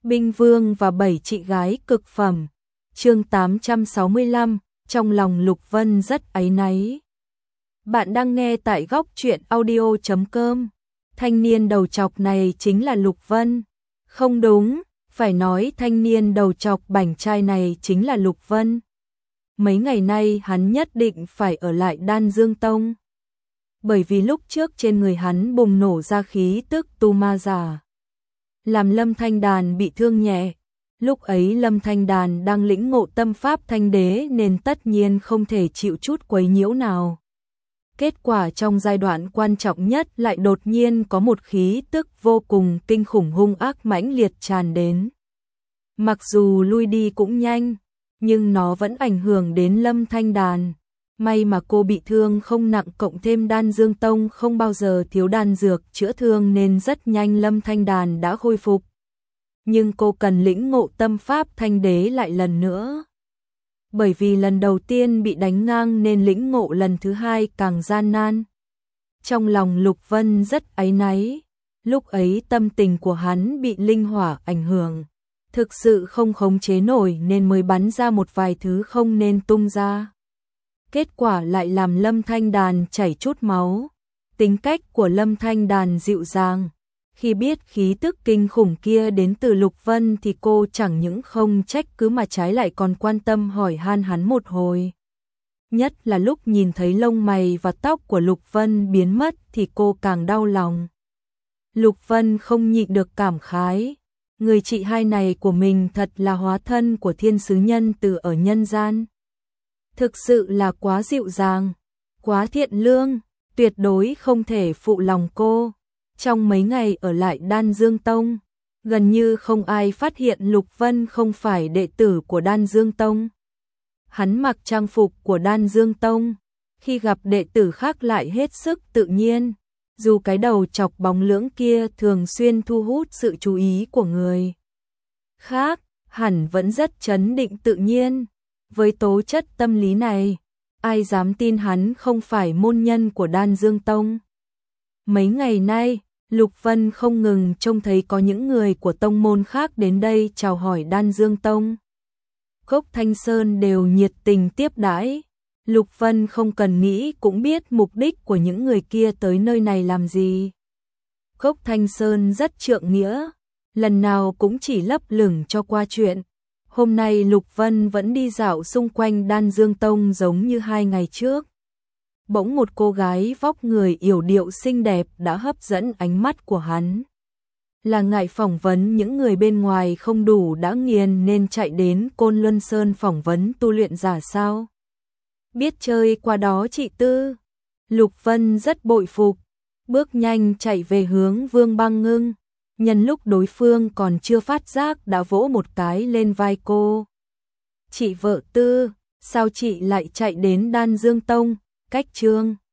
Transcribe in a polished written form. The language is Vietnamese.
Binh Vương và 7 chị gái cực phẩm. Chương 865, trong lòng Lục Vân rất áy náy. Bạn đang nghe tại góc truyện audio.com. Thanh niên đầu chọc này chính là Lục Vân. Không đúng, phải nói thanh niên đầu chọc bảnh trai này chính là Lục Vân. Mấy ngày nay hắn nhất định phải ở lại Đan Dương Tông. Bởi vì lúc trước trên người hắn bùng nổ ra khí tức tu ma giả, làm Lâm Thanh Đàn bị thương nhẹ. Lúc ấy Lâm Thanh Đàn đang lĩnh ngộ tâm pháp thanh đế nên tất nhiên không thể chịu chút quấy nhiễu nào. Kết quả trong giai đoạn quan trọng nhất lại đột nhiên có một khí tức vô cùng kinh khủng hung ác mãnh liệt tràn đến. Mặc dù lui đi cũng nhanh, nhưng nó vẫn ảnh hưởng đến Lâm Thanh Đàn. May mà cô bị thương không nặng, cộng thêm Đan Dương Tông không bao giờ thiếu đan dược chữa thương nên rất nhanh Lâm Thanh Đàn đã khôi phục. Nhưng cô cần lĩnh ngộ tâm pháp thanh đế lại lần nữa. Bởi vì lần đầu tiên bị đánh ngang nên lĩnh ngộ lần thứ hai càng gian nan. Trong lòng Lục Vân rất áy náy, lúc ấy tâm tình của hắn bị linh hỏa ảnh hưởng, thực sự không khống chế nổi nên mới bắn ra một vài thứ không nên tung ra. Kết quả lại làm Lâm Thanh Đàn chảy chút máu. Tính cách của Lâm Thanh Đàn dịu dàng, khi biết khí tức kinh khủng kia đến từ Lục Vân thì cô chẳng những không trách cứ mà trái lại còn quan tâm hỏi han hắn một hồi. Nhất là lúc nhìn thấy lông mày và tóc của Lục Vân biến mất thì cô càng đau lòng. Lục Vân không nhịn được cảm khái, người chị hai này của mình thật là hóa thân của thiên sứ nhân từ ở nhân gian. Thực sự là quá dịu dàng, quá thiện lương, tuyệt đối không thể phụ lòng cô. Trong mấy ngày ở lại Đan Dương Tông, gần như không ai phát hiện Lục Vân không phải đệ tử của Đan Dương Tông. Hắn mặc trang phục của Đan Dương Tông, khi gặp đệ tử khác lại hết sức tự nhiên, dù cái đầu chọc bóng lưỡng kia thường xuyên thu hút sự chú ý của người khác, hẳn vẫn rất trấn định tự nhiên. Với tố chất tâm lý này, ai dám tin hắn không phải môn nhân của Đan Dương Tông. Mấy ngày nay, Lục Vân không ngừng trông thấy có những người của tông môn khác đến đây chào hỏi Đan Dương Tông. Cốc Thanh Sơn đều nhiệt tình tiếp đãi. Lục Vân không cần nghĩ cũng biết mục đích của những người kia tới nơi này làm gì. Cốc Thanh Sơn rất trượng nghĩa, lần nào cũng chỉ lấp lửng cho qua chuyện. Hôm nay Lục Vân vẫn đi dạo xung quanh Đan Dương Tông giống như 2 ngày trước. Bỗng một cô gái vóc người yểu điệu xinh đẹp đã hấp dẫn ánh mắt của hắn. Là ngại phỏng vấn những người bên ngoài không đủ đã nghiền nên chạy đến Côn Luân Sơn phỏng vấn tu luyện giả sao? Biết chơi qua đó chị Tư. Lục Vân rất bội phục, bước nhanh chạy về hướng Vương Băng Ngưng. Nhân lúc đối phương còn chưa phát giác đã vỗ một cái lên vai cô. Chị vợ Tư, sao chị lại chạy đến Đan Dương Tông? Cách Trương